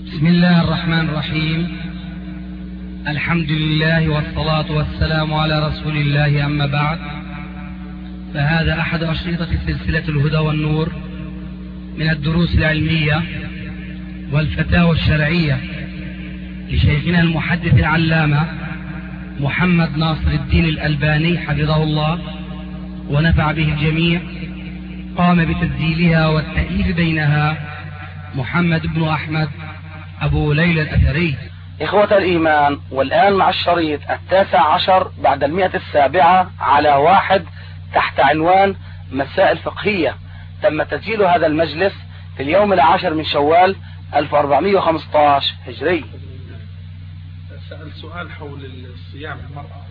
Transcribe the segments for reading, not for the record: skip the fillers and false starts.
بسم الله الرحمن الرحيم. الحمد لله والصلاة والسلام على رسول الله، أما بعد، فهذا أحد أشرطة سلسلة الهدى والنور من الدروس العلمية والفتاوى الشرعية لشيخنا المحدث العلامة محمد ناصر الدين الألباني حفظه الله ونفع به الجميع. قام بتسجيلها والتأليف بينها محمد بن أحمد أبو ليلى الأثري. إخوة الإيمان، والآن مع الشريط 19 بعد 107 على 1 تحت عنوان مسائل فقهية. تم تسجيل هذا المجلس في اليوم 10 من شوال 1415 هجري. سأل سؤال حول الصيام المرأة.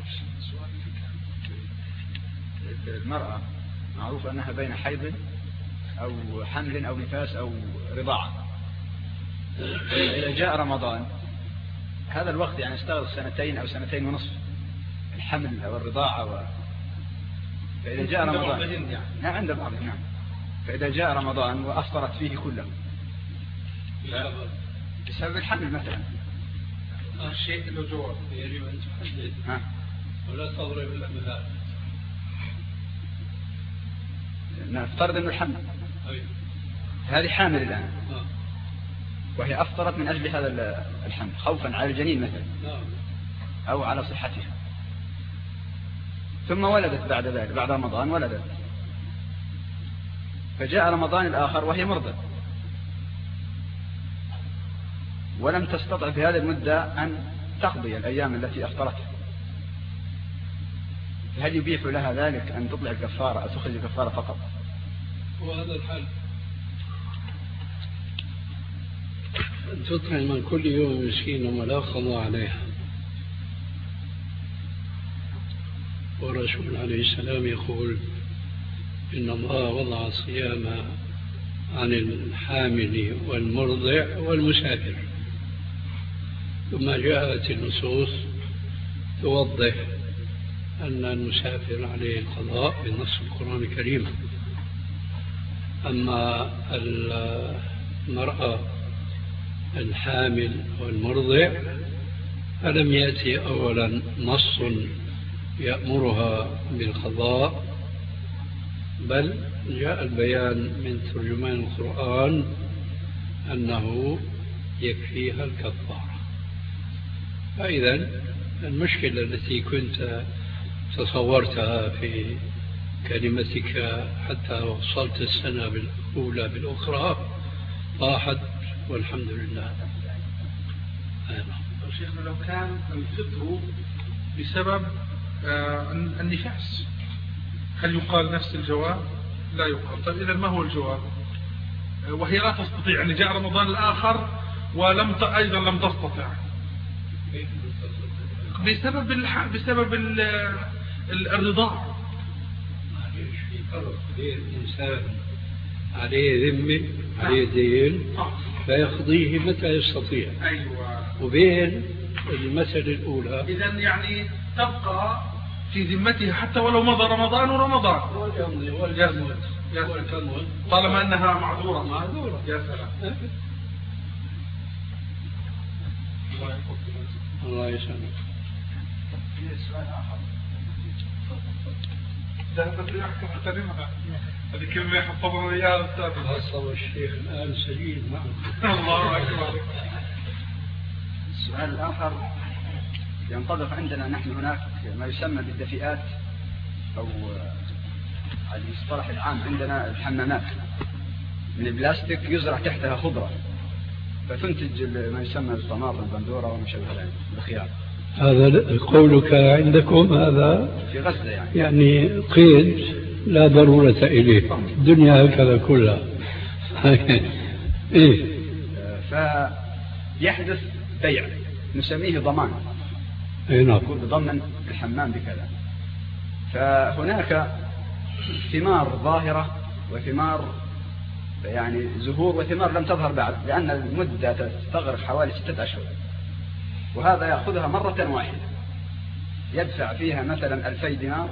المرأة معروف أنها بين حيض أو حمل أو نفاس أو رضاعة. إذا جاء رمضان هذا الوقت يعني استغرق 2 أو 2.5 ونصف الحمل أو الرضاعة فإذا جاء رمضان نعم عند بعضهم نعم. فإذا جاء رمضان وأفطرت فيه كله بسبب الحمل مثلا الشيء له جواب يجب أن تحدد ولا تضرب الأمثال. نفترض أنه الحمل هذه حامل الآن وهي أفطرت من أجل هذا الحمل خوفا على الجنين مثلا أو على صحتها، ثم ولدت بعد ذلك بعد رمضان ولدت، فجاء رمضان الآخر وهي مرضى ولم تستطع في هذه المدة أن تقضي الأيام التي أفطرتها، فهل يبيح لها ذلك أن تطلع الكفارة أو تخرج الكفارة فقط؟ وهذا الحل أن تطعم من كل يوم مسكينا ولا قضاء عليها. والرسول عليه السلام يقول إن الله وضع الصيام عن الحامل والمرضع والمسافر، ثم جاءت النصوص توضح أن المسافر عليه القضاء بنص القرآن الكريم. أما المرأة الحامل والمرضع فلم يأتي أولا نص يأمرها بالقضاء، بل جاء البيان من ترجمان القرآن أنه يكفيها الكفارة. فإذا المشكلة التي كنت تصورتها في كلمتك حتى وصلت السنة الأولى بالأخرى طاحت والحمد لله. شيخنا لو كان الفطر بسبب النفاس هل يقال نفس الجواب؟ لا يقال. طيب إذا ما هو الجواب؟ وهي لا تستطيع أن جاء رمضان الآخر ولم أيضا لم تستطع بسبب الرضاعة. الإنسان عليه ذمة عليه دين فيقضيه متى يستطيع. أيوة. وبين المسألة الأولى إذا يعني تبقى في ذمتها حتى ولو مضى رمضان ورمضان طالما أنها معذورة. يا سلام. الله يسلمك. ذهبت رياحك محترمها هذه كلمة يحفظنا إياها الأستاذ. خاصة الشيخ الآن سجين معه. الله أكبر. السؤال الآخر ينطبق عندنا نحن هناك ما يسمى بالدفئات أو على المصطلح العام عندنا الحمامات من البلاستيك يزرع تحتها خضرة فتنتج ما يسمى الطماطم البندورة وما شابه ذلك الخيار. هذا قولك عندكم هذا في غزة يعني قيد لا ضرورة إليه، الدنيا هكذا كلها. إيه؟ فيحدث بيع نسميه ضمان. يقول بضمن الحمام بكذا. فهناك ثمار ظاهرة وثمار يعني زهور وثمار لم تظهر بعد، لأن المدة تستغرق حوالي 6 أشهر، وهذا يأخذها مرة واحدة يدفع فيها مثلا 2000 دينار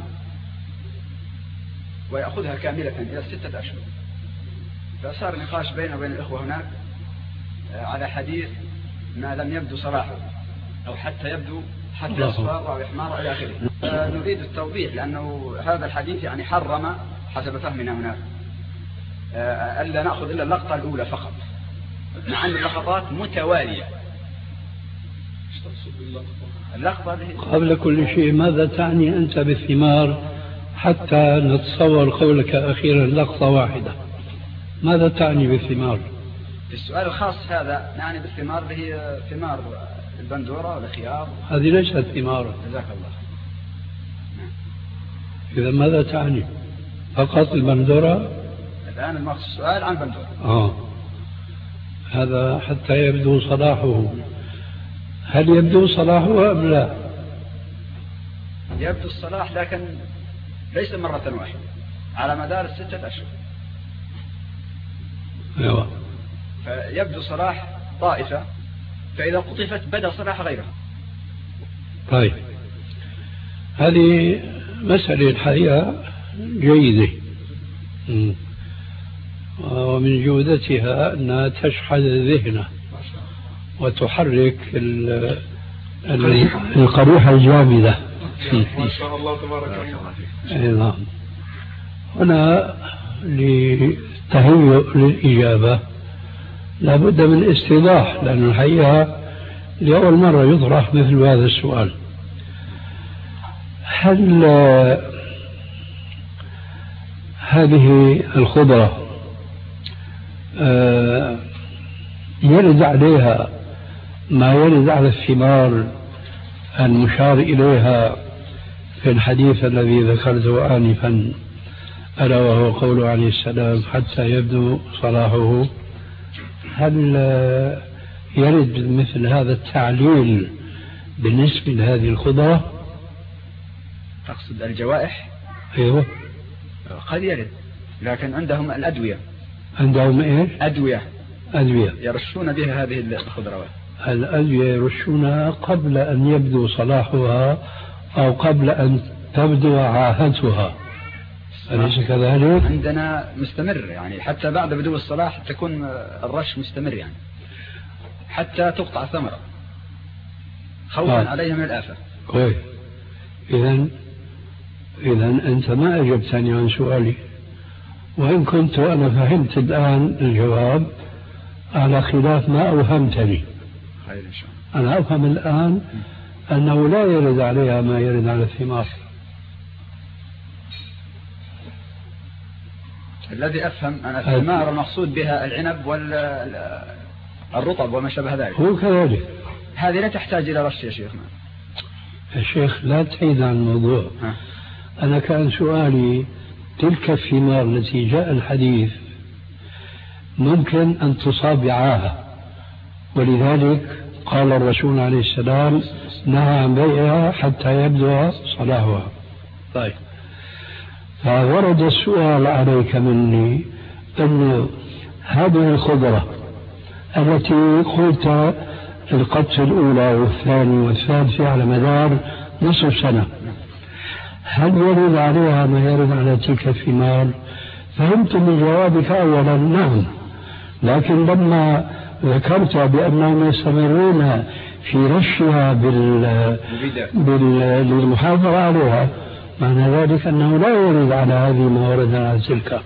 ويأخذها كاملة إلى 6 أشهر. فصار نقاش بينه وبين الإخوة هناك على حديث ما لم يبدو صلاحه أو حتى يبدو حتى يصفر أو يحمر إلى آخره. نريد التوضيح لأنه هذا الحديث يعني حرم حسب فهمنا هناك ألا نأخذ إلا اللقطة الأولى فقط، مع أن اللقطات متوالية. اللقطة قبل كل شيء ماذا تعني أنت بالثمار حتى نتصور قولك أخيرا لقطة واحدة؟ ماذا تعني بالثمار؟ في السؤال الخاص هذا نعني بالثمار اللي هي ثمار البندورة والخيار. هذه ليست ثمارا. جزاك الله. إذا ماذا تعني؟ فقط البندورة؟ الآن المقصود السؤال عن البندورة. هذا حتى يبدو صلاحه. هل يبدو صلاحه أم لا؟ يبدو الصلاح لكن ليس مرة واحدة على مدار 6 أشهر. أيوة. فيبدو صلاح طائفة، فإذا قطفت بدأ صلاح غيرها. طيب، هذه مسألة الحقيقة جيدة، ومن جودتها أنها تشحذ الذهن وتحرك القريحة الجامدة. ما شاء الله تبارك الله. نعم. هنا للتهيؤ للإجابة لابد من استيضاح، لأن الحقيقة لأول مرة يطرح مثل هذا السؤال. هل هذه الخضرة يرد عليها ما يرد على الثمار المشار إليها في الحديث الذي ذكرته آنفا، ألا وهو قوله عليه السلام حتى يبدو صلاحه؟ هل يرد مثل هذا التعليل بالنسبة لهذه الخضرة؟ تقصد الجوائح؟ أيوه، قد يرد، لكن عندهم الأدوية. عندهم إيش؟ أدوية يرشون بها هذه الخضروات. الأدوية يرشونها قبل أن يبدو صلاحها أو قبل أن تبدو عاهتها، أليس كذلك؟ عندنا مستمر، يعني حتى بعد بدو الصلاح تكون الرش مستمر، يعني حتى تقطع ثمرة خوفا عليها من الآفة. كويس. إذا أنت ما أجبتني عن سؤالي، وإن كنت أنا فهمت الآن الجواب على خلاف ما أوهمتني. أنا أفهم الآن أنه لا يرد عليها ما يرد على الثمار. الذي أفهم أن الثمار المقصود بها العنب والرطب وما شابه ذلك. هو كذلك. هذه لا تحتاج إلى رش يا شيخنا. يا شيخ لا تعيد عن الموضوع. أنا كان سؤالي تلك الثمار التي جاء الحديث ممكن أن تصاب بعاهة، ولذلك قال الرسول عليه السلام نهى عن بيعها حتى يبدو صلاحها. طيب، فورد السؤال عليك مني أن هذه الخضرة التي قلت القطف الأولى والثاني والثالثة على مدار نصف سنة، هل يرد عليها ما يرد على تلك الثمار؟ فهمت من جوابك أولا نعم، لكن لما ذكرت بأنهم يستمرون في رشها للمحافظة عليها، معنى ذلك أنه لا يرد على هذه ما ورد على تلك.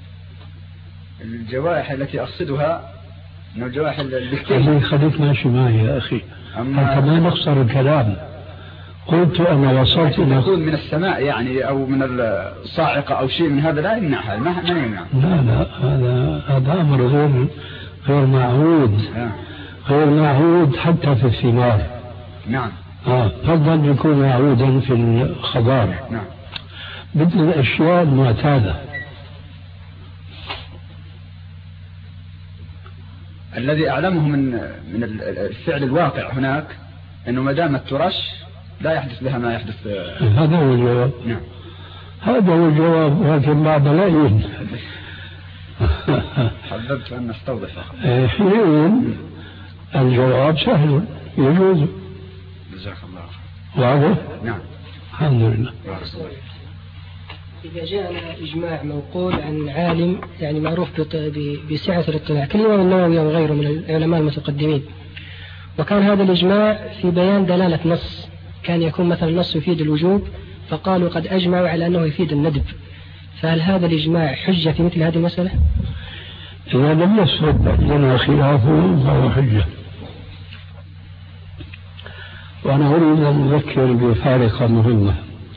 الجوائح التي أقصدها من الجوائح البكتيرية. خليك ماشي معي يا أخي حتى ما نخسر الكلام. قلت أنا وصلت إلى يكون من السماء يعني أو من الصاعقة أو شيء من هذا، لا يمنعها، ما يمنع. لا هذا أمر غير معهود. غير معهود حتى في الثمار. نعم. فضل يكون معهودا في الخضار. نعم. مثل الأشياء المعتادة. الذي أعلمه من الفعل الواقع هناك أنه ما دامت ترش لا يحدث لها ما يحدث. هذا هو الجواب. نعم. هذا هو الجواب، ولكن بعد لا يوجد. حببت أن نستوضح. حين الجواب سهل يجوز. جزاك الله. واضح؟ نعم. الحمد لله. إذا جاءنا إجماع منقول عن عالم يعني معروف بسعة الاطلاع كالإمام النووي وغيره من العلماء المتقدمين، وكان هذا الإجماع في بيان دلالة نص، كان يكون مثلا النص يفيد الوجوب فقالوا قد أجمعوا على أنه يفيد الندب، فهل هذا الإجماع حجة في مثل هذه المسألة؟ إذا لم يثبت لنا خلافه فهو حجة. وأنا أريد أن أذكر بفارقة مهمة.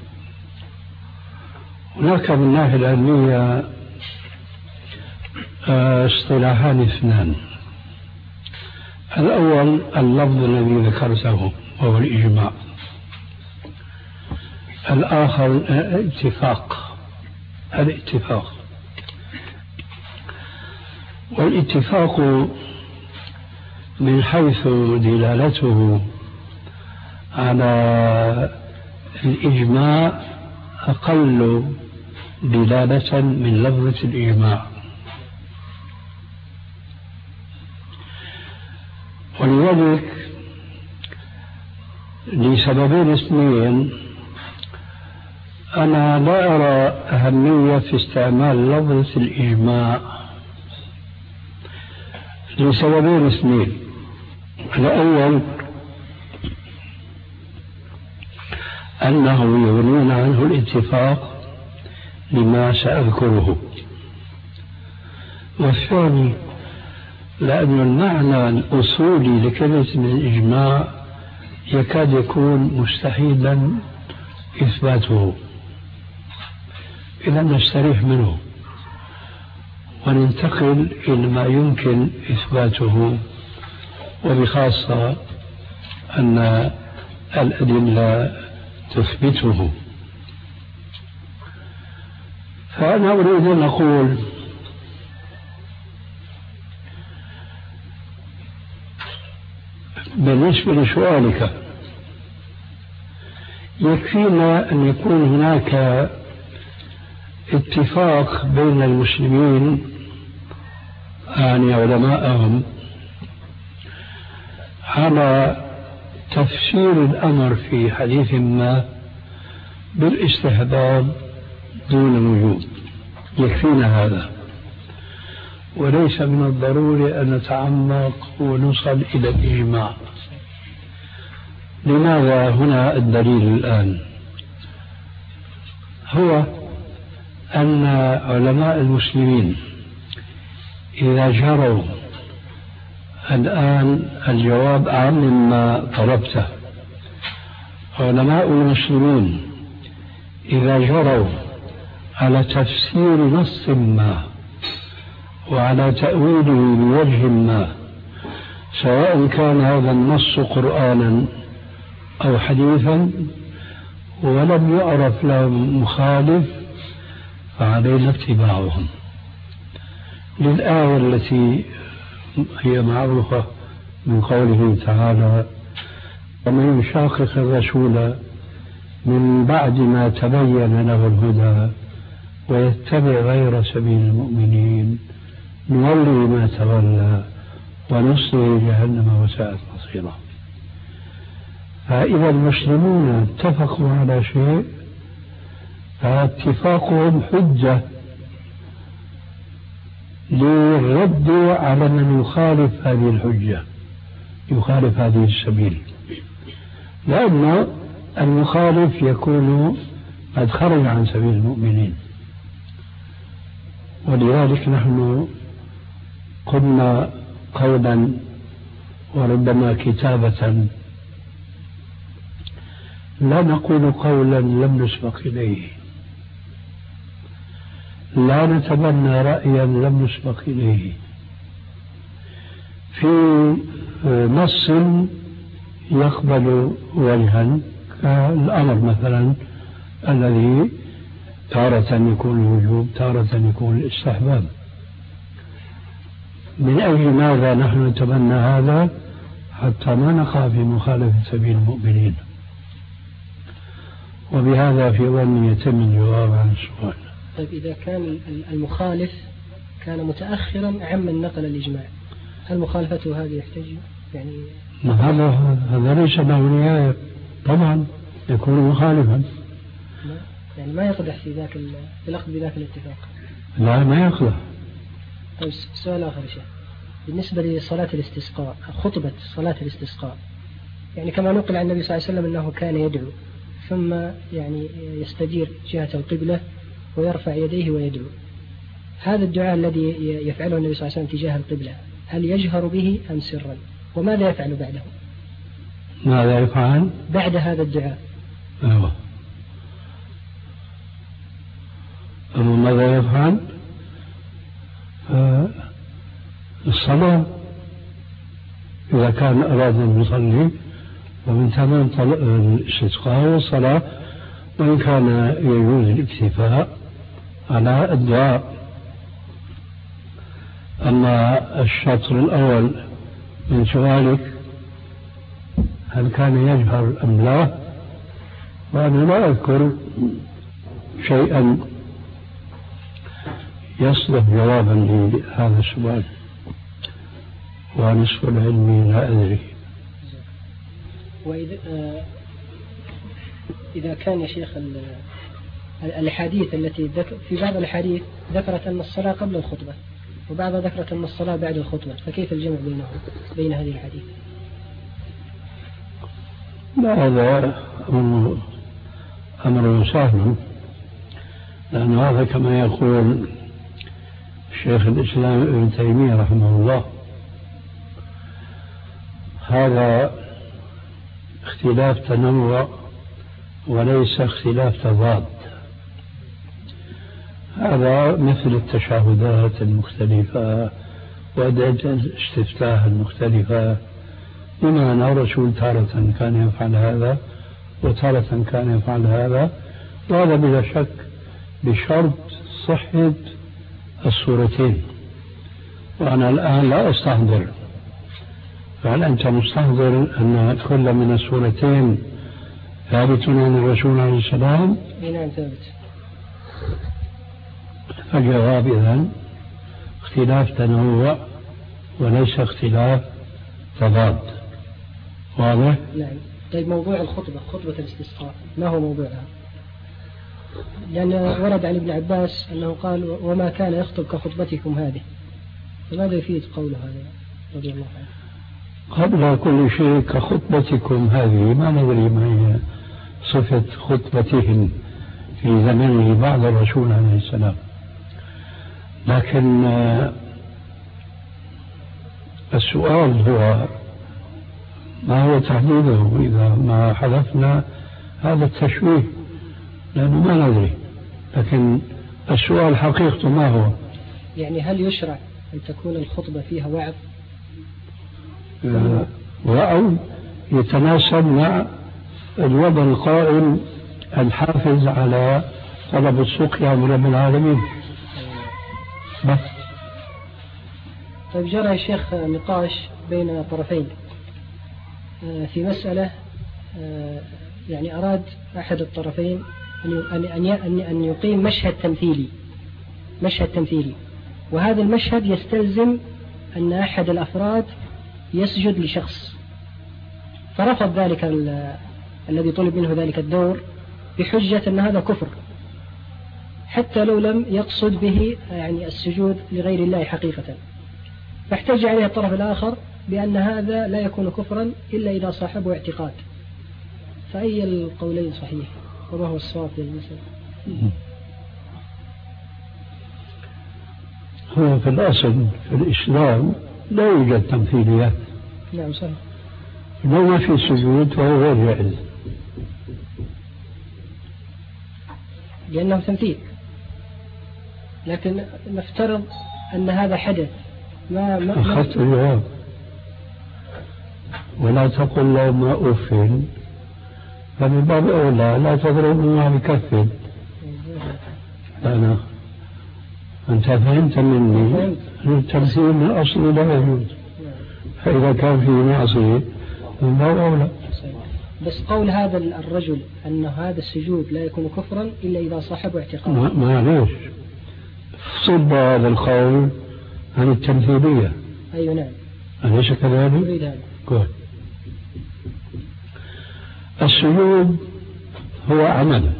هناك من الناحية العلمية اصطلاحان اثنان. الأول اللفظ الذي ذكرته وهو الإجماع، الآخر الاتفاق. والاتفاق من حيث دلالته على الإجماع أقل دلالة من لفظة الإجماع، ولذلك لسببين اثنين أنا لا أرى أهمية في استعمال لفظة الإجماع لسببين اثنين. الأول أنه يغنون عنه الاتفاق لما سأذكره، والثاني لأن المعنى الأصولي لكلمة الإجماع يكاد يكون مستحيلا إثباته. إذا نستريح منه وننتقل إلى ما يمكن إثباته، وبخاصة أن الأدلة تثبته. فأنا أريد أن أقول بالنسبة لسؤالك يكفينا أن يكون هناك اتفاق بين المسلمين يعني علماءهم على تفسير الأمر في حديث ما بالاستحباب دون الوجوب، يكفينا هذا، وليس من الضروري أن نتعمق ونصل إلى الإجماع. لماذا هنا الدليل الآن؟ هو أن علماء المسلمين إذا جروا الآن الجواب أعم مما طلبته. علماء المسلمين إذا جروا على تفسير نص ما وعلى تأويله بوجه ما، سواء كان هذا النص قرآنا أو حديثا، ولم يعرف لهم مخالف، فعلينا اتباعهم للآية التي هي معروفة من قوله تعالى: ومن يشاقق الرسول من بعد ما تبين له الهدى ويتبع غير سبيل المؤمنين نولي ما تولى ونصله جهنم وساءت مصيرا. فإذا المسلمون اتفقوا على شيء فاتفاقهم حجة للرد على من يخالف هذه الحجة، يخالف هذه السبيل، لأن المخالف يكون قد خرج عن سبيل المؤمنين. ولذلك نحن قلنا قولا وربما كتابة لا نقول قولا لم نسبق إليه، لا نتبنى رأيا لم نسبق إليه في نص يقبل وجها، كالأمر مثلا الذي تارة يكون الوجوب تارة يكون الاستحباب. من أجل ماذا نحن نتبنى هذا؟ حتى ما نقع في مخالفة سبيل المؤمنين. وبهذا في ظني يتم الجواب عن السؤال. طيب إذا كان المخالف كان متأخرا عمن نقل الإجماع، هل مخالفته هذه يحتاج يعني؟ هذا ليس له نهاية، طبعا يكون مخالفا. يعني ما يقدح في الأخذ بذاك الاتفاق. لا ما يقدح. طيب سؤال آخر شيء، بالنسبة لصلاة الاستسقاء، خطبة صلاة الاستسقاء، يعني كما نقل عن النبي صلى الله عليه وسلم أنه كان يدعو ثم يعني يستدير جهة القبلة ويرفع يديه ويدعو. هذا الدعاء الذي يفعله النبي صلى الله عليه وسلم تجاه القبلة هل يجهر به أم سرا؟ وماذا يفعل بعده؟ ماذا يفعل بعد هذا الدعاء؟ أيوة. ماذا يفعل؟ الصلاة إذا كان أراد أن يصلي ومن تمام الاستسقاء والصلاة، وإن كان يجوز الاكتفاء على الدعاء. أما الشطر الأول من سؤالك هل كان يجهر أم لا، وأنا لا أذكر شيئا يصلح جوابا لهذا السؤال، ونصف العلم لا أدري. إذا كان يا شيخ الأحاديث التي في بعض الأحاديث ذكرت أن الصلاة قبل الخطبة وبعضها ذكرت أن الصلاة بعد الخطبة، فكيف الجمع بين هذه الأحاديث؟ لا، هذا أمر سهل، لأن هذا كما يقول شيخ الإسلام ابن تيمية رحمه الله، هذا اختلاف تنوع وليس اختلاف تضاد. هذا مثل التشهدات المختلفة وأدعية الاستفتاح المختلفة، بمعنى الرسول تارة كان يفعل هذا وتارة كان يفعل هذا، وهذا بلا شك بشرط صحة الصورتين. وأنا الآن لا أستحضر، فهل أنت مستحضر أن كل من الصورتين ثابت عن الرسول عليه السلام؟ نعم ثابت. فالجواب إذن اختلاف تنوع وليس اختلاف تضاد. واضح؟ نعم. طيب موضوع الخطبة، خطبة الاستسقاء، ما هو موضوعها؟ لأن ورد عن ابن عباس أنه قال وما كان يخطب كخطبتكم هذه، فماذا يفيد قوله هذا رضي الله عنه؟ قبل كل شيء كخطبتكم هذه، ما ندري ما هي صفة خطبتهم في زمنه بعد الرسول عليه السلام، لكن السؤال هو ما هو تحديده إذا ما حذفنا هذا التشويه، لأنه ما ندري. لكن السؤال حقيقته ما هو؟ يعني هل يشرع أن تكون الخطبة فيها وعظ؟ وأو يتناسب مع الوضع القائم الحافز على طلب السقيا من رب العالمين بس. طيب جرى يا شيخ نقاش بين طرفين في مسألة، يعني أراد أحد الطرفين أن يقيم مشهد تمثيلي، وهذا المشهد يستلزم أن أحد الأفراد يسجد لشخص، فرفض ذلك الذي طلب منه ذلك الدور بحجة أن هذا كفر، حتى لو لم يقصد به يعني السجود لغير الله حقيقة. فاحتج عليه الطرف الآخر بأن هذا لا يكون كفرا إلا إذا صاحبه اعتقاد. فأي القولين صحيح وما هو الصواب للمسألة؟ هو في الأصل في الإسلام لا يوجد تمثيليات. نعم صحيح. لو ما في سجود فهو غير جائز، لأنه تمثيل. لكن نفترض أن هذا حدث ما أخذت الجواب. ولا تقل لهما أف، فمن باب أولى لا تضربهما بكف. أنا أنت فهمت مني التمثيل من أصل لا يجوز، فإذا كان فيه معصية من باب أولى. بس قول هذا الرجل أن هذا السجود لا يكون كفرا إلا إذا صاحبه اعتقاد، معليش صب هذا القول عن التمثيلية. أيوة نعم. أليس كذلك؟ كويس. السجود هو عمل،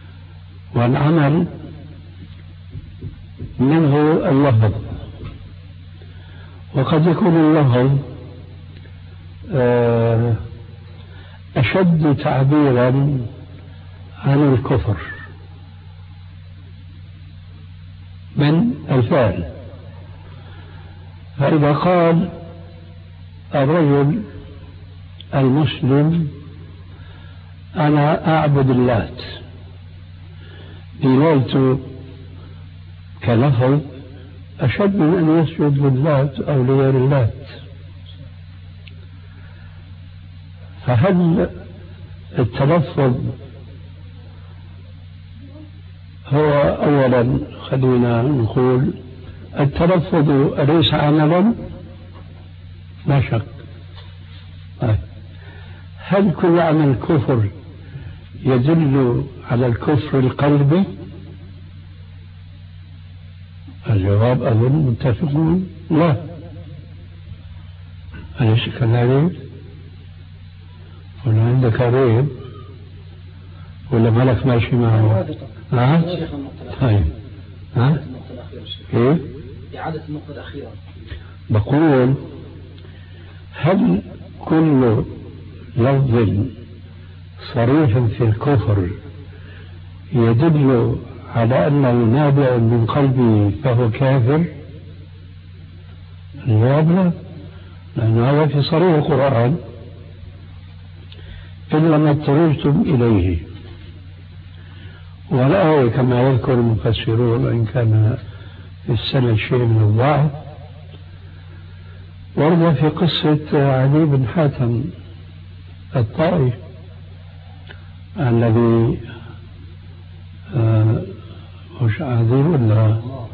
والعمل منه اللفظ وقد يكون اللفظ أشد تعبيرا عن الكفر من الفعل. فإذا قال الرجل المسلم أنا أعبد اللات، دلالته كلفظ أشد من أن يسجد للات أو لغير اللات. فهل التلفظ هو أولا خلينا نقول التلفظ أليس عملا؟ لا شك. هل كل عمل كفر يدل على الكفر القلبي؟ الجواب أظن متفقون لا. أليس كذلك؟ ولا عندك ريب ولا ملك ماشي معه؟ طيب إيه؟ إعادة النقطة الأخيرة. بقول هل كل لفظ صريح في الكفر يدل على أنه نابع من قلبي فهو كافر؟ الجواب لا، لأن هذا في صريح القرآن إلا ما اضطررتم إليه. والآية كما يذكر المفسرون وإن كان في السنة شيء من الضعف ورد في قصة علي بن حاتم الطائي الذي مش عذيب ولا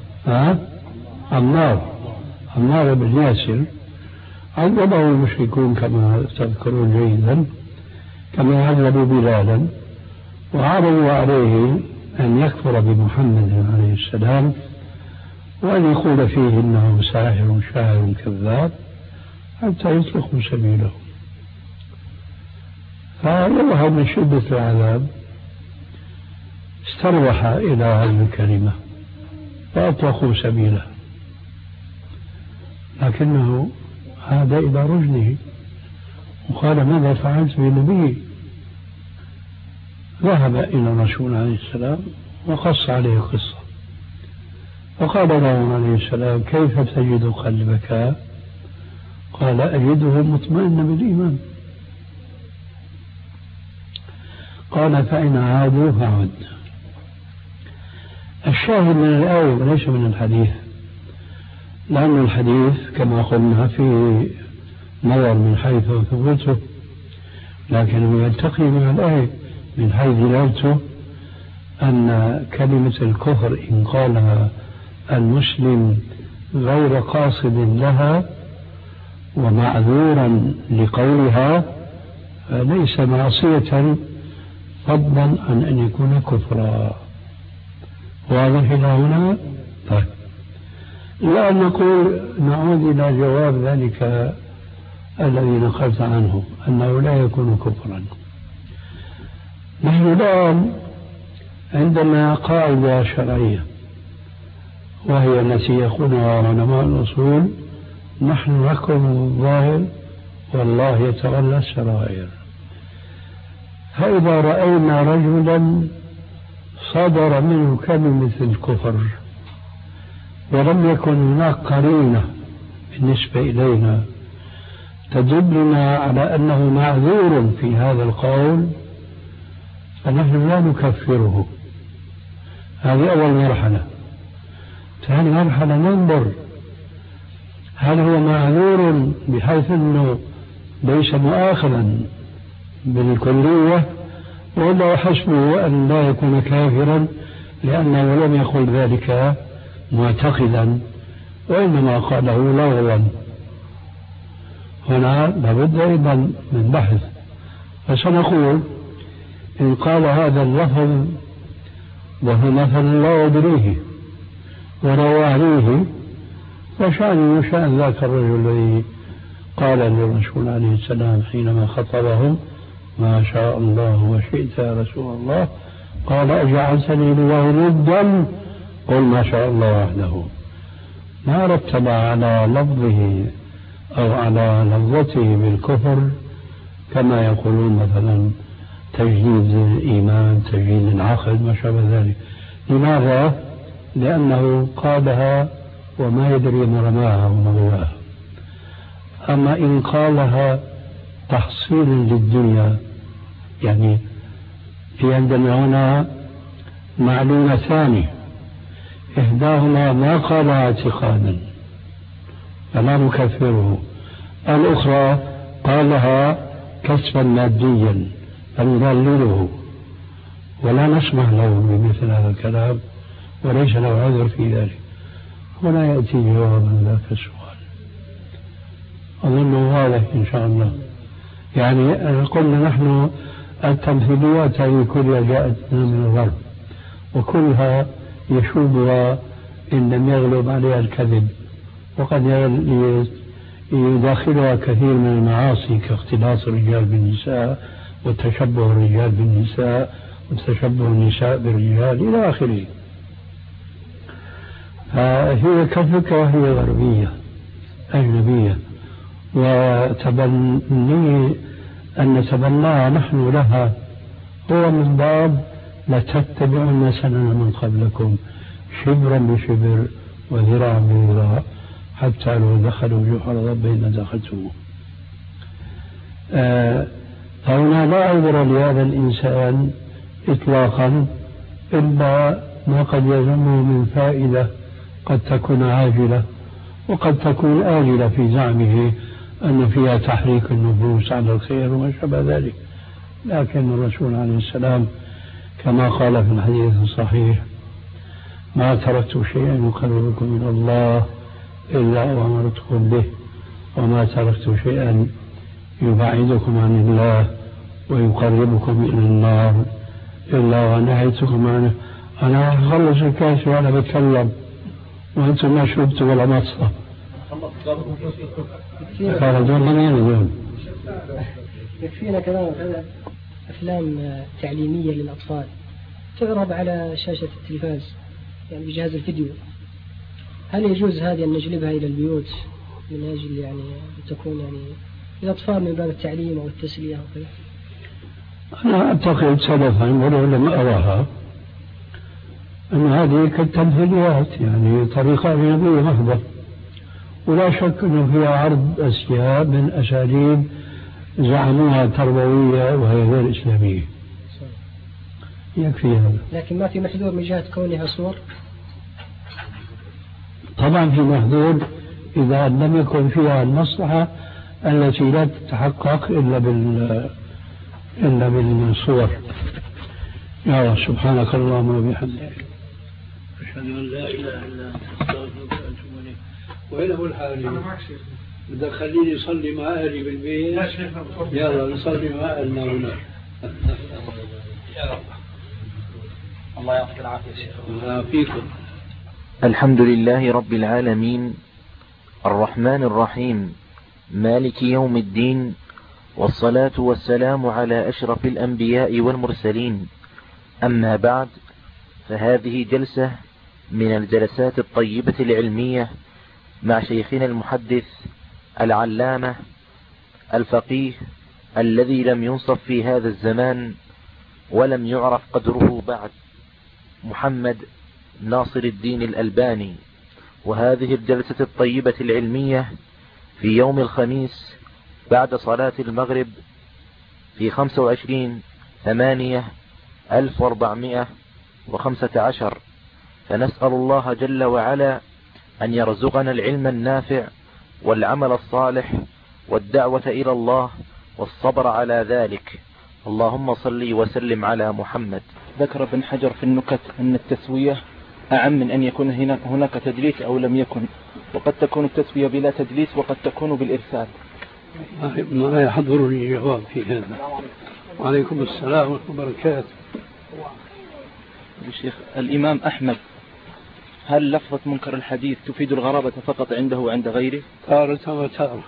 عمار بن ياسر عذبه المشركون كما تذكرون جيدا، كما عذبوا بلالا وعرضوا عليه أن يكفر بمحمد عليه السلام وأن يقول فيه إنه ساحر شاعر كذاب حتى يطلقوا سبيله. فلوها من شدة العذاب استروح إلى هذه الكلمة فأطلقوا سبيله، لكنه عاد إلى رشده وقال ماذا فعلت بنبي؟ ذهب إلى الرسول عليه السلام وقص عليه قصة فقال له عليه السلام كيف تجد قلبك؟ قال أجده مطمئنا بالإيمان. قال فإن عادوا فعد. الشاهد من الآية وليس من الحديث، لأن الحديث كما قلنا فيه نظر من حيث ثبوته لكنه يلتقي من الآية من حيث دلالته أن كلمة الكفر إن قالها المسلم غير قاصد لها ومعذورا لقولها ليس معصية فضلا عن أن يكون كفرا. واضح إلى هنا؟ طيب لا نقول نعود إلى جواب ذلك الذي نقلت عنه أنه لا يكون كفرا. نحن الآن عندنا قاعدة شرعية وهي التي يقولها علماء الأصول نحن نحكم الظاهر والله يتولى السرائر. فإذا رأينا رجلا صدر منه كلمة الكفر ولم يكن هناك قرينة بالنسبة إلينا تدلنا على أنه معذور في هذا القول فنحن لا نكفره. هذه أول مرحلة. ثاني مرحلة ننظر هل هو معذور بحيث أنه ليس مؤاخذا بالكلية ولا حسبه أن لا يكون كافرا لأنه لم يقل ذلك معتقدا وإنما قاله لغوا. هنا لابد أيضا من بحث. فسنقول إن قال هذا اللفظ وهو مثلا لا يدريه ورواه فشأنه شأن ذاك الرجل الذي قال للرسول عليه السلام حينما خطبهم ما شاء الله وشئت يا رسول الله قال أجعلتني لله ندا قل ما شاء الله وحده. ما رتب على لفظه أو على لفظته بالكفر كما يقولون مثلا تجديد الإيمان، تجديد العقد، ما شابه ذلك. لماذا؟ لأنه قالها وما يدري ما رماها وما غواها. أما إن قالها تحصيلا للدنيا، يعني في عندنا هنا معلومتان، إحداهما ما قالها اعتقادا فلا نكفره، الأخرى قالها كسبا ماديا فنضلله ولا نسمح له بمثل هذا الكلام وليس له عذر في ذلك. هنا يأتي جواب ذاك السؤال، أظنه واضح إن شاء الله. يعني قلنا نحن التمثيليات هذه كلها جاءتنا من الغرب، وكلها يشوبها إن لم يغلب عليها الكذب، وقد يداخلها كثير من المعاصي كاختلاط الرجال بالنساء وتشبه الرجال بالنساء وتشبه النساء بالرجال إلى آخره. فهي كفكرة هي غربية أجنبية، وتبني أن نتبناها نحن لها هو من باب لتتبعن سنن من قبلكم شبرا بشبر وذراعا بذراع حتى لو دخلوا جحر ضب دخلتموه. فهنا لا عذر لهذا الإنسان إطلاقا إلا ما قد يلزمه من فائدة قد تكون عاجلة وقد تكون آجلة في زعمه أن فيها تحريك النفوس على الخير وما شابه ذلك. لكن الرسول عليه السلام كما قال في الحديث الصحيح: ما تركت شيئا يقربكم إلى الله إلا وأمرتكم به، وما تركت شيئا يبعدكم عن الله ويقربكم إلى النار إلا ونهيتكم عنه. أنا أخلص الكاس وأنا بتكلم وأنتم ما شربتوا ولا مصة. قال دول من ينزل يكفينا كمان أفلام تعليمية للأطفال تعرض على شاشة التلفاز يعني بجهاز الفيديو. هل يجوز هذه أن نجلبها إلى البيوت من أجل يعني تكون يعني للأطفال من باب التعليم أو التسلية وكذا؟ أنا أعتقد سلفا ولم أراها أن هذه كالتمثيليات يعني طريقة أجنبية محضة، ولا شك أنه فيها عرض أشياء من أساليب زعموها تربوية وهي غير إسلامية. يكفي هذا. لكن ما في محذور من جهة كونها صور؟ طبعا في محذور إذا لم يكن فيها المصلحة التي لا تتحقق إلا بالصور. يا الله سبحانك اللهم وبحمدك أشهد أن لا إله إلا أنت أستغفرك وأتوب إليك. وين أبو الحالي؟ بدك خليني يصلي مع أهلي بالبيت؟ يلا نصلي مع أهلنا هنا. يا رب الله يعطيك العافية شيخ. ويعافيكم. الحمد لله رب العالمين الرحمن الرحيم مالك يوم الدين، والصلاة والسلام على أشرف الأنبياء والمرسلين. أما بعد، فهذه جلسة من الجلسات الطيبة العلمية مع شيخنا المحدث العلامة الفقيه الذي لم ينصف في هذا الزمان ولم يعرف قدره بعد، محمد ناصر الدين الألباني. وهذه الجلسة الطيبة العلمية في يوم الخميس بعد صلاة المغرب في 25/8/1415. فنسأل الله جل وعلا أن يرزقنا العلم النافع والعمل الصالح والدعوة إلى الله والصبر على ذلك. اللهم صل وسلم على محمد. ذكر ابن حجر في النكت أن التسوية أعم من أن يكون هناك تدليس أو لم يكن، وقد تكون التسوية بلا تدليس وقد تكون بالإرسال. ما يحضرني جواب في هذا. وعليكم السلام ورحمة الله وبركاته. الشيخ الإمام أحمد، هل لفظة منكر الحديث تفيد الغرابة فقط عنده وعند غيره؟ تارة وتارة،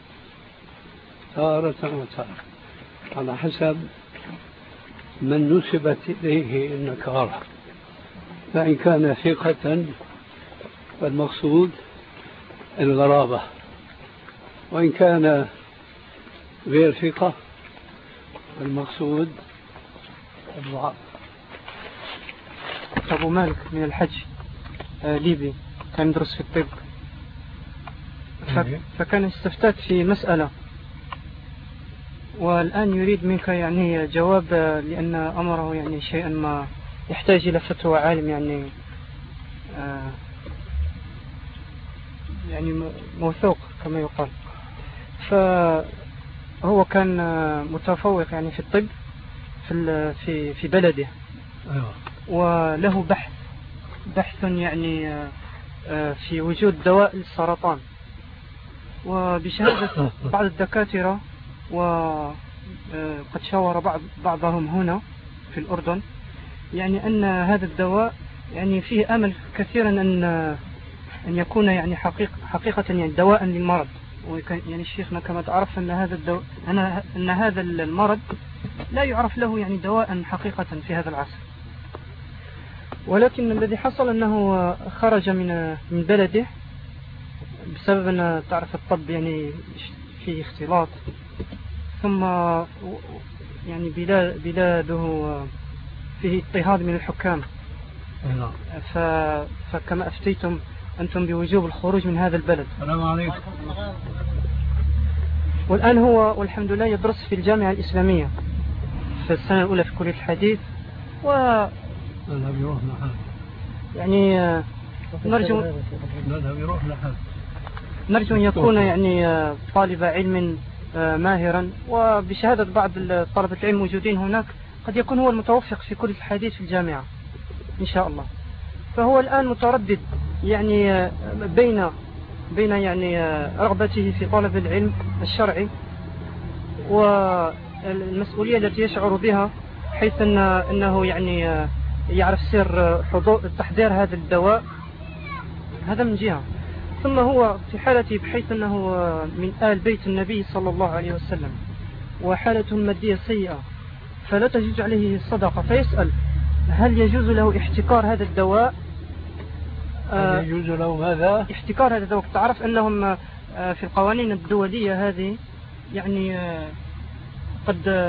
تارة وتارة، على حسب من نسبت إليه النكارة. فإن كان ثقة فالمقصود الغرابة، وإن كان غير ثقة المقصود الضعف. أبو مالك من الحج ليبي، كان يدرس في الطب، فكان استفتات في مسألة، والآن يريد منك يعني جواب، لأن أمره يعني شيئا ما يحتاج إلى فتوى عالم يعني موثوق كما يقال. فهو كان متفوق يعني في الطب في بلده، وله بحث يعني في وجود دواء للسرطان، وبشهادة بعض الدكاترة وقد شاور بعضهم هنا في الأردن يعني أن هذا الدواء يعني فيه أمل كثيرا أن يكون يعني حقيقة يعني دواء للمرض. يعني شيخنا كما تعرف أن هذا المرض لا يعرف له يعني دواء حقيقة في هذا العصر، ولكن الذي حصل أنه خرج من بلده بسبب أن تعرف الطب يعني فيه اختلاط، ثم يعني بلاده فيه اضطهاد من الحكام، فكما أفتيتم أنتم بوجوب الخروج من هذا البلد. السلام عليكم. والآن هو والحمد لله يدرس في الجامعة الإسلامية في السنة الأولى في كلية الحديث، يعني نرجو أن يكون يعني طالب علم ماهرا، وبشهادة بعض طلبة العلم موجودين هناك قد يكون هو المتوفق في كلية الحديث في الجامعة إن شاء الله. فهو الآن متردد يعني بين يعني رغبته في طلب العلم الشرعي والمسؤولية التي يشعر بها، حيث أنه يعني يعرف سر تحضير هذا الدواء، هذا من جهة. ثم هو في حالته بحيث أنه من آل بيت النبي صلى الله عليه وسلم، وحالته المادية سيئة، فلا تجوز عليه الصدقة، فيسأل هل يجوز له احتكار هذا الدواء؟ يجوز له ماذا؟ احتكار هذا الدواء. تعرف أنهم في القوانين الدولية هذه يعني قد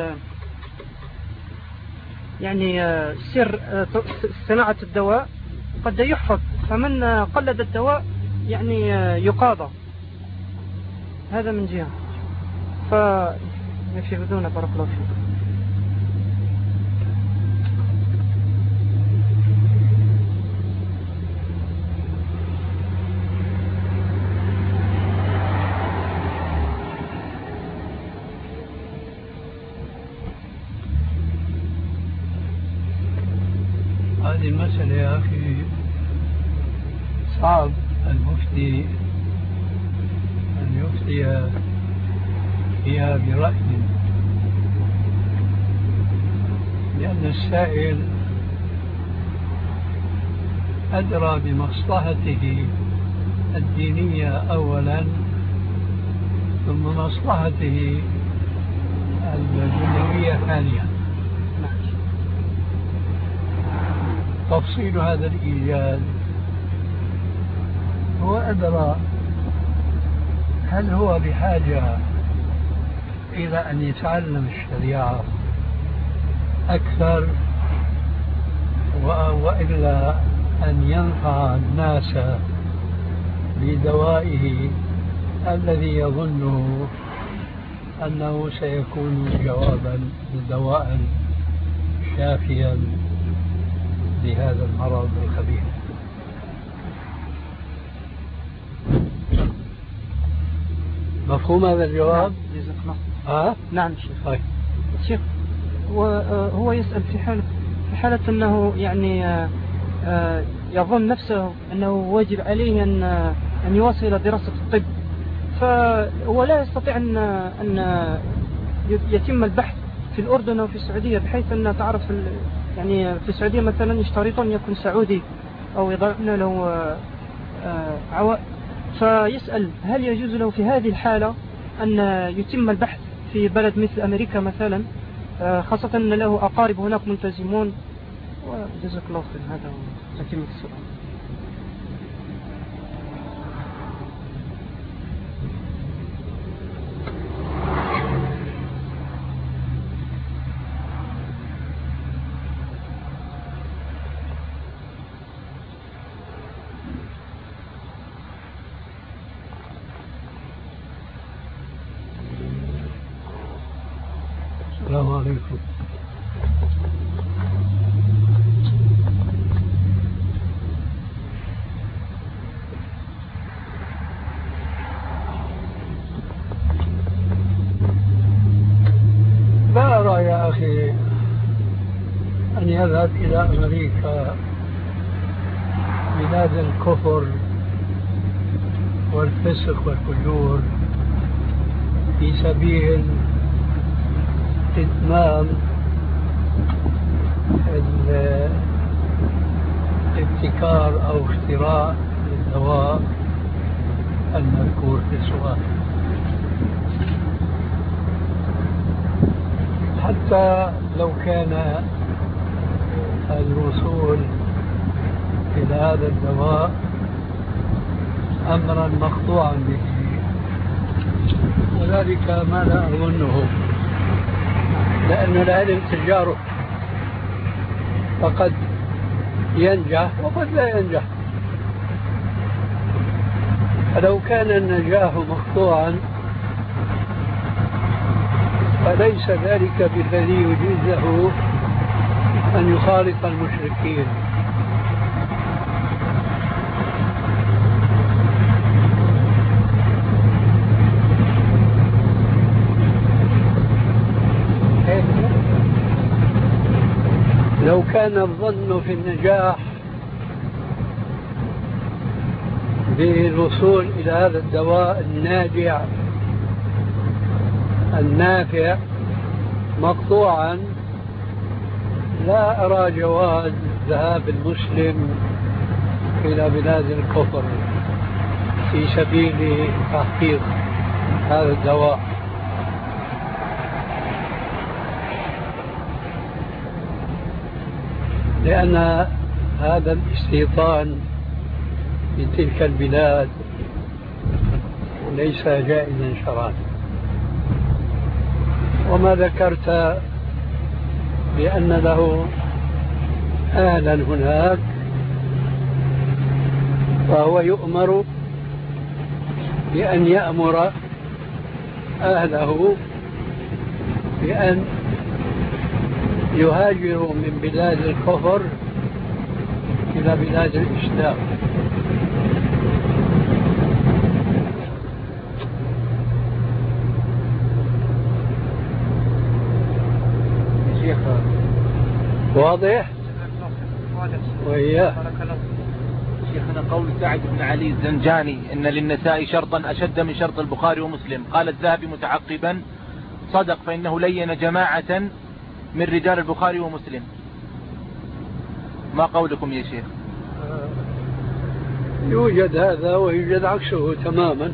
يعني سر صناعة الدواء قد يحفظ، فمن قلد الدواء يعني يقاضى، هذا من جهة. فيفيدون بارك الله فيكم. هذه المسألة يا أخي صعب المفتي أن يفتي فيها برأي، لأن السائل أدرى بمصلحته الدينية أولا، ثم مصلحته الدنيوية ثانيا. تفصيل هذا الإيجاد هو أدرى، هل هو بحاجة إلى أن يتعلم الشريعة أكثر وإلا أن ينفع الناس بدوائه الذي يظنه أنه سيكون جوابا دواء شافيا لهذا المرض الخبيث؟ مفهوم هذا الجواب؟ نعم شيخ. طيب شيخ، هو يسأل في حالة أنه يعني يظن نفسه أنه واجب عليه أن يواصل دراسة الطب، فهو لا يستطيع أن يتم البحث في الأردن أو في السعودية، بحيث أن تعرف يعني في السعودية مثلا يشترطون أن يكون سعودي أو يضعون له عوائد، فيسأل هل يجوز له في هذه الحالة أن يتم البحث في بلد مثل أمريكا مثلا، خاصة أن له أقارب هناك ملتزمون. وجزاك الله خير. هذا تتم السؤال. السلام عليكم. لا أرى يا أخي أن يذهب إلى أمريكا بلاد الكفر والفسق والفجور في سبيل إتمام الابتكار أو اختراع الدواء المذكور في السؤال. حتى لو كان الوصول إلى هذا الدواء أمرا مقطوعا به، وذلك ما لا أظنه، لأن العلم تجارب، فقد ينجح وقد لا ينجح. فلو كان النجاح مقطوعا فليس ذلك بالذي يجيز له أن يخالط المشركين. لو كان الظن في النجاح بالوصول إلى هذا الدواء الناجع النافع مقطوعا، لا أرى جواز ذهاب المسلم إلى بلاد الكفر في سبيل تحقيق هذا الدواء. لأن هذا الاستيطان من تلك البلاد ليس جائزا شرعا. وما ذكرت بأن له أهلا هناك، فهو يؤمر بأن يأمر أهله بأن يهاجروا من بلاد الكفر إلى بلاد الإسلام. شيخ واضح؟ وإياه شيخنا قول سعد بن علي الزنجاني إن للنساء شرطا أشد من شرط البخاري ومسلم، قال الذهبي متعقبا: صدق، فإنه لين جماعة من رجال البخاري ومسلم. ما قولكم يا شيخ؟ يوجد هذا ويوجد عكسه تماما،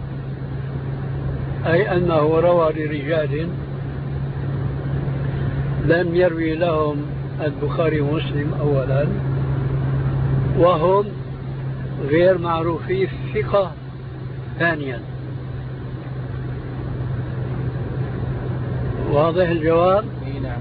أي أنه روى لرجال لم يروي لهم البخاري ومسلم أولا، وهم غير معروفي ثقة ثانيا. واضح الجواب؟ نعم.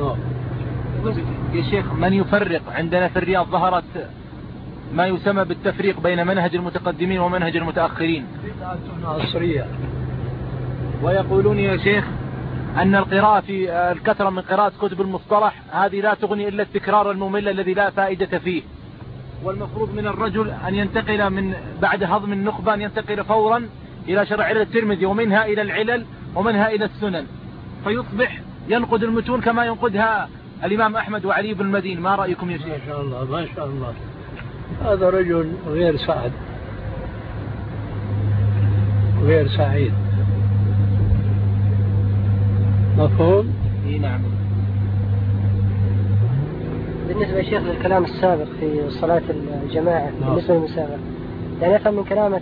يا شيخ، من يفرق؟ عندنا في الرياض ظهرت ما يسمى بالتفريق بين منهج المتقدمين ومنهج المتأخرين، بدعة عصرية. ويقولون يا شيخ أن القراءة في الكثرة من قراءة كتب المصطلح هذه لا تغني إلا التكرار الممل الذي لا فائدة فيه، والمفروض من الرجل أن ينتقل من بعد هضم النخبة أن ينتقل فورا إلى شرع علل الترمذي ومنها إلى العلل ومنها إلى السنن، فيصبح ينقد المتون كما ينقدها الإمام أحمد وعلي بن المدين. ما رأيكم يا شيخ؟ ما شاء الله ما شاء الله، هذا رجل غير سعد غير سعيد. مفهوم؟ نعم. بالنسبة يا شيخ للكلام السابق في صلاة الجماعة بالنسبة للمسافر، يعني أفهم من كلامك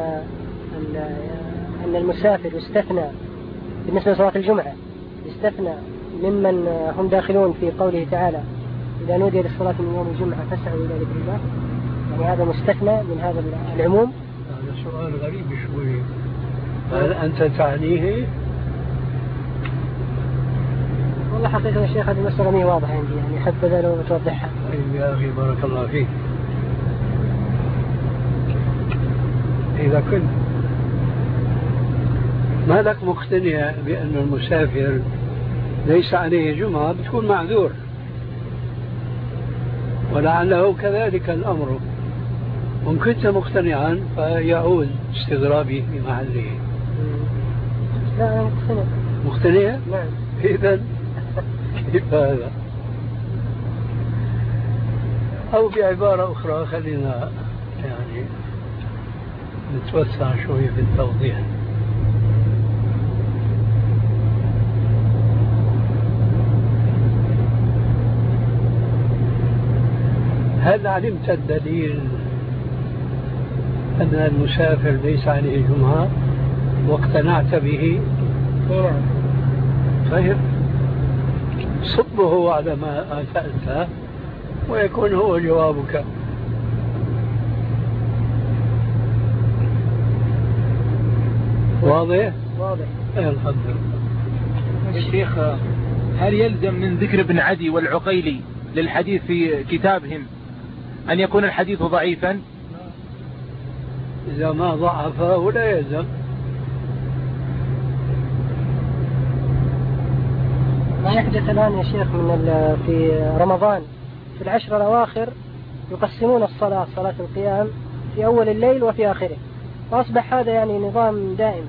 أن المسافر يستثنى بالنسبة لصلاة الجمعة، يستثنى ممن هم داخلون في قوله تعالى: إذا نودي للصلاة من يوم الجمعة فاسعوا إلى ذكر الله، يعني هذا مستثنى من هذا العموم؟ هذا سؤال غريب شوي، هل أنت تعنيه؟ والله حقيقة يا شيخ هذه المسألة مي واضحة عندي، يعني حبذا لو توضحها. يا أخي بارك الله فيك. إذا كنت ما لك مقتنع بأن المسافر ليس عليه جمعة بتكون معذور، ولعله كذلك الأمر. وإن كنت مقتنعا فيعود استغرابي في محله. لا أنا مقتنع. مقتنع؟ نعم. إذن كيف هذا؟ أو بعبارة أخرى خلينا يعني نتوسع شوي في التوضيح. هل علمت الدليل أن المسافر ليس عليه جمعة واقتنعت به؟ نعم. طيب صبه على ما سألته ويكون هو جوابك. واضح؟ واضح. الحمد لله. الشيخ هل يلزم من ذكر ابن عدي والعقيلي للحديث في كتابهم أن يكون الحديث ضعيفا؟ إذا ما ضعفه لا يلزم. ما يحدث الآن يا شيخ في رمضان في العشر الأواخر يقسمون الصلاة، صلاة القيام في أول الليل وفي آخره، فأصبح هذا يعني نظام دائم.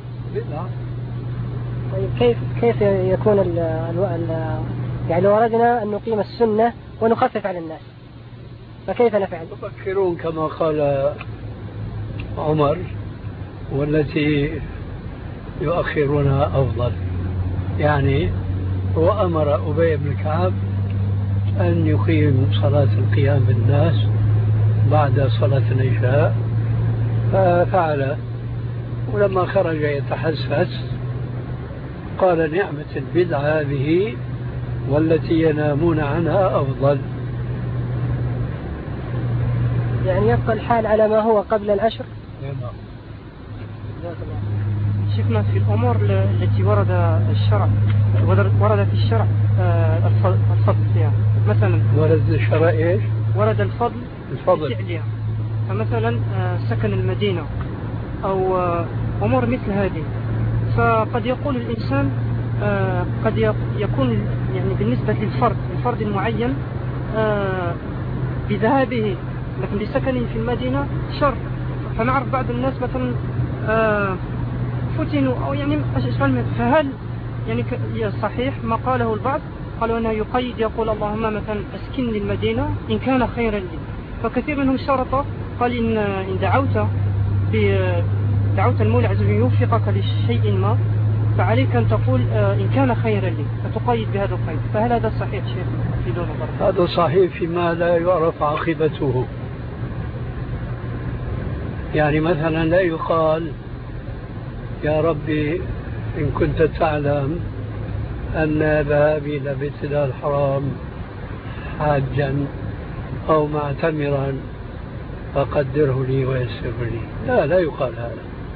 طيب كيف يكون يعني لو أردنا أن نقيم السنة ونخفف على الناس فكيف نفعل؟ تفكرون كما قال عمر والتي يؤخرونها أفضل. يعني هو أمر أبي بن كعب أن يقيم صلاة القيام بالناس بعد صلاة العشاء ففعل، ولما خرج يتحسس قال نعمة البدعة هذه والتي ينامون عنها أفضل. يعني يبقى الحال على ما هو قبل العشر. نعم. شفنا في الأمور التي ورد في الشرع الفضل فيها. مثلا ورد الشرع إيش؟ ورد الفضل فعلها، فمثلا سكن المدينة أو أمور مثل هذه. فقد يقول الإنسان قد يكون يعني بالنسبة للفرد المعين بذهابه لكن بسكنه في المدينة شر. فنعرف بعض الناس مثلا فتنوا أو يعني أشغال. فهل يعني صحيح ما قاله البعض، قالوا أنه يقيد يقول اللهم مثلا أسكنني المدينة إن كان خيرا لي. فكثير منهم شرط قال إن دعوت المولى عز وجل يوفقك لشيء ما فعليك أن تقول إن كان خيرا لي فتقيد بهذا القيد. فهل هذا صحيح شيخ في دون نظر؟ هذا صحيح فيما لا يعرف عاقبته. يعني مثلا لا يقال يا ربي إن كنت تعلم أن ذهابي لبيت الله الحرام حاجا أو معتمرا فقدره لي ويسره لي. لا يقال هذا.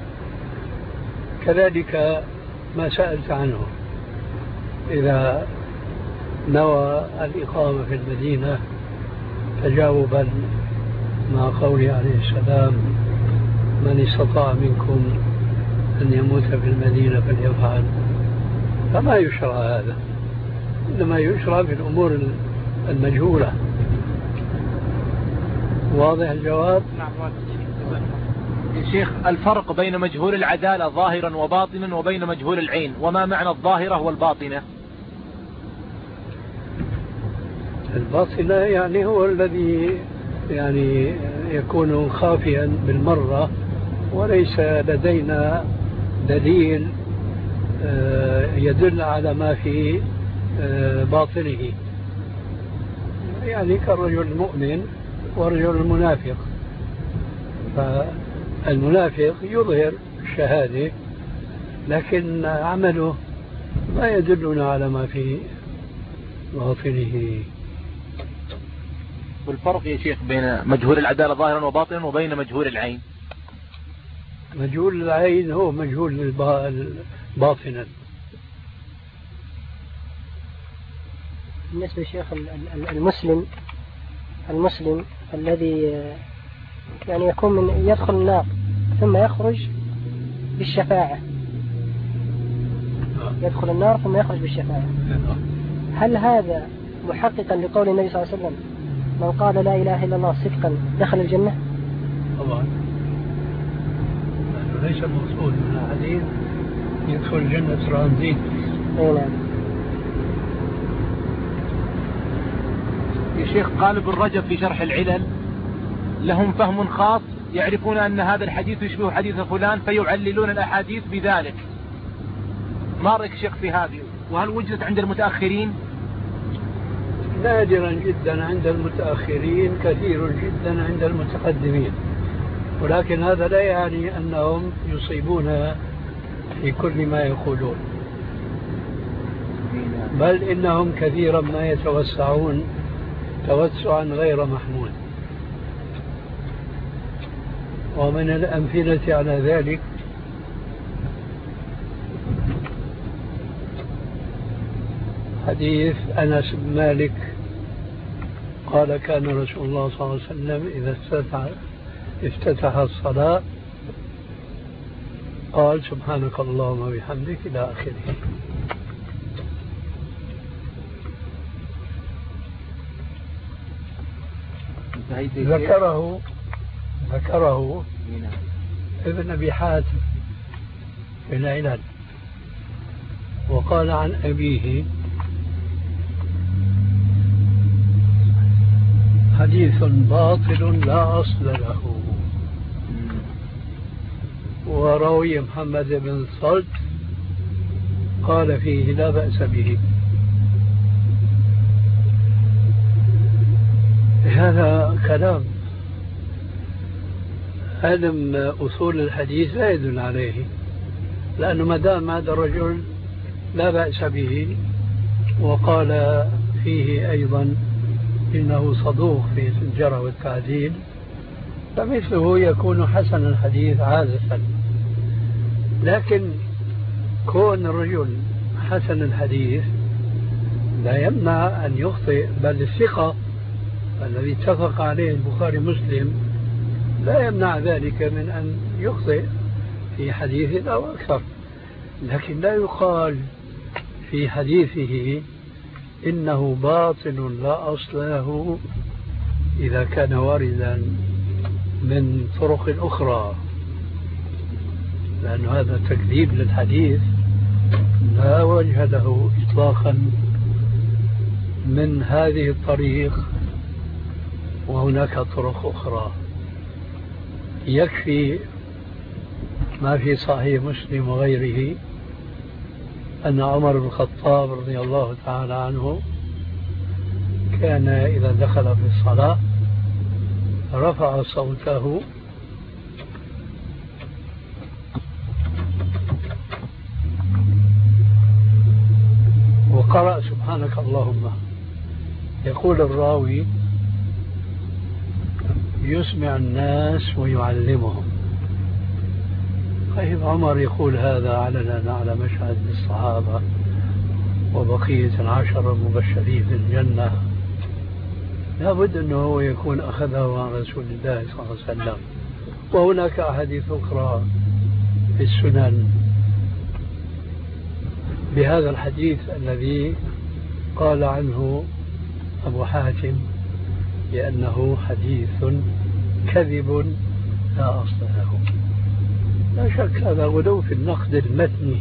كذلك ما سألت عنه إذا نوى الإقامة في المدينة تجاوبا مع قوله عليه السلام من استطاع منكم أن يموت في المدينة فليفعل. فما يشرع هذا، إنما يشرع في الأمور المجهولة. واضح الجواب؟ نعم واضح. يا شيخ الفرق بين مجهول العدالة ظاهرا وباطنا وبين مجهول العين، وما معنى الظاهرة والباطنة؟ الباطنة يعني هو الذي يعني يكون خافيا بالمرة وليس لدينا دليل يدل على ما في باطنه، يعني كالرجل المؤمن والرجل المنافق. فالمنافق يظهر الشهادة لكن عمله ما يدلنا على ما في باطنه. والفرق يا شيخ بين مجهول العدالة ظاهرا وباطنا وبين مجهول العين؟ مجهول العين هو مجهول باطنا. بالنسبة لشيخ المسلم الذي يعني يكون من يدخل النار ثم يخرج بالشفاعة، يدخل النار ثم يخرج بالشفاعة. هل هذا محققا لقول النبي صلى الله عليه وسلم من قال لا إله إلا الله صدقا دخل الجنة؟ طبعا، لأنه ليس المقصود من الحديث يدخل الجنة ترانزيت. نعم. يا شيخ قال ابن رجب في شرح العلل لهم فهم خاص، يعرفون أن هذا الحديث يشبه حديث فلان فيعللون الأحاديث بذلك. ما رأيك شيخ في هذه؟ وهل وجدت عند المتأخرين؟ نادرا جدا عند المتأخرين، كثير جدا عند المتقدمين، ولكن هذا لا يعني أنهم يصيبون في كل ما يقولون، بل إنهم كثيرا ما يتوسعون توسعا غير محمود. ومن الأمثلة على ذلك حديث أنس بن مالك قال كان رسول الله صلى الله عليه وسلم إذا افتتح الصلاة قال سبحانك اللهم وبحمدك إلى آخره. ذكره ابن أبي حاتم في العلل، وقال عن أبيه حديث باطل لا أصل له. وروي محمد بن صلت قال فيه لا بأس به. هذا كلام علم أصول الحديث لا يدل عليه، لأنه ما دام هذا الرجل لا بأس به وقال فيه أيضا إنه صدوق في الجرح والتعديل، فمثله يكون حسن الحديث عادة. لكن كون الرجل حسن الحديث لا يمنع أن يخطئ، بل الثقة الذي اتفق عليه البخاري مسلم لا يمنع ذلك من أن يخطئ في حديث أو أكثر. لكن لا يقال في حديثه إنه باطل لا أصل له إذا كان واردا من طرق أخرى، لأن هذا تكذيب للحديث لا وجه له إطلاقا من هذه الطريق، وهناك طرق أخرى. يكفي ما في صحيح مسلم وغيره أن عمر بن الخطاب رضي الله تعالى عنه كان إذا دخل في الصلاة رفع صوته وقرأ سبحانك اللهم. يقول الراوي يسمع الناس ويعلمهم. طيب عمر يقول هذا علنا على مشهد الصحابة وبقية العشر المبشرين بالجنة، لابد أنه هو يكون أخذه عن رسول الله صلى الله عليه وسلم. وهناك أحاديث أخرى في السنن بهذا الحديث الذي قال عنه أبو حاتم لأنه حديث كذب لا أصل له. لا شك هذا ولو في النقد المتني.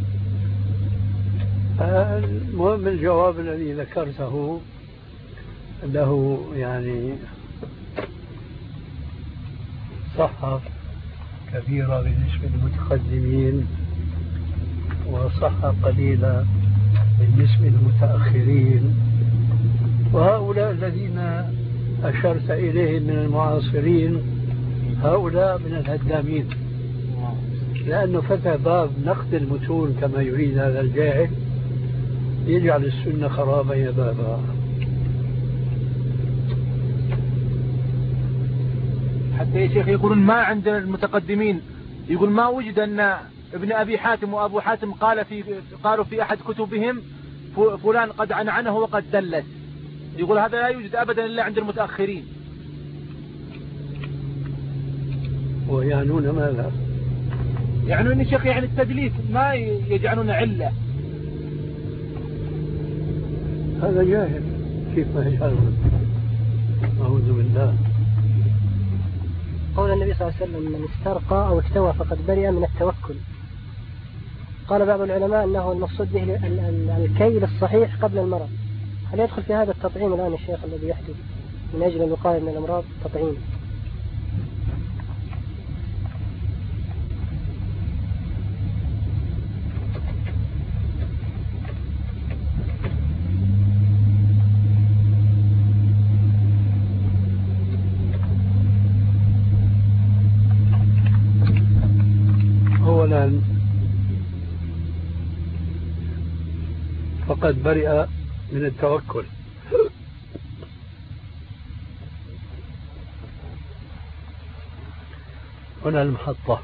المهم الجواب الذي ذكرته له يعني صحة كبيرة بالنسبة للمتقدمين وصحة قليلة بالنسبة للمتأخرين، وهؤلاء الذين أشرت إليهم من المعاصرين هؤلاء من الهدامين، لأنه فتح باب نقد المتون كما يريد هذا الجاهل يجعل السنة خرابا يبابا. حتى يا شيخ يقولون ما عند المتقدمين، يقول ما وجد أن ابن أبي حاتم وأبو حاتم قالوا في أحد كتبهم فلان قد عنعنه وقد دلت. يقول هذا لا يوجد أبدا إلا عند المتأخرين. ويعنون ماذا؟ يعنون يا شيخ يعني التدليس ما يجعلون علة. هذا جاهل كيف ما يجهل. أعوذ بالله. قول النبي صلى الله عليه وسلم من استرقى أو اكتوى فقد برئ من التوكل. قال بعض العلماء أنه المقصود به الكيل الصحيح قبل المرض. هل يدخل في هذا التطعيم الآن الشيخ الذي يحدث من أجل الوقاية من الأمراض تطعيم؟ أولا فقد برئ من التوكل. هنا المحطة.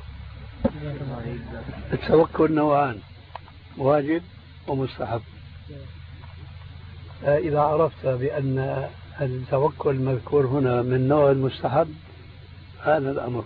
التوكل نوعان، واجب ومستحب. إذا عرفت بأن التوكل مذكور هنا من نوع المستحب هذا الأمر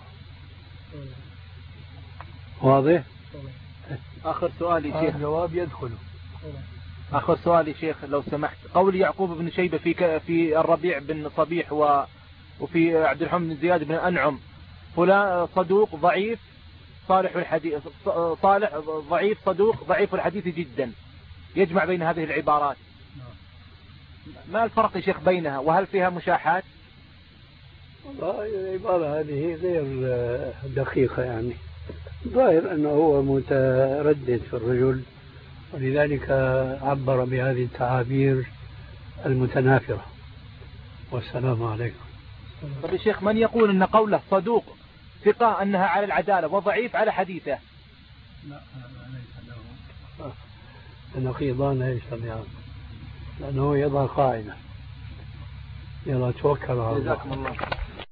واضح. آخر سؤالي شيخ. الجواب يدخل. آخر سؤالي شيخ لو سمحت. قول يعقوب بن شيبة في الربيع بن صبيح وفي عبد الحميد بن زياد بن أنعم فلان صدوق ضعيف صالح الحديث، صالح ضعيف صدوق ضعيف الحديث جدا، يجمع بين هذه العبارات، ما الفرق يا شيخ بينها وهل فيها مشاحات؟ والله العبارة هذه غير دقيقة، يعني ظاهر أنه هو متردد في الرجل ولذلك عبر بهذه التعابير المتنافرة. والسلام عليكم. طيب يا شيخ من يقول أن قوله صدوق ثقة أنها على العدالة وضعيف على حديثه؟ لا ليس له. النقيضان لا يجتمعان لأنه يضع قاعدة. يلا توكل على الله. جزاكم الله.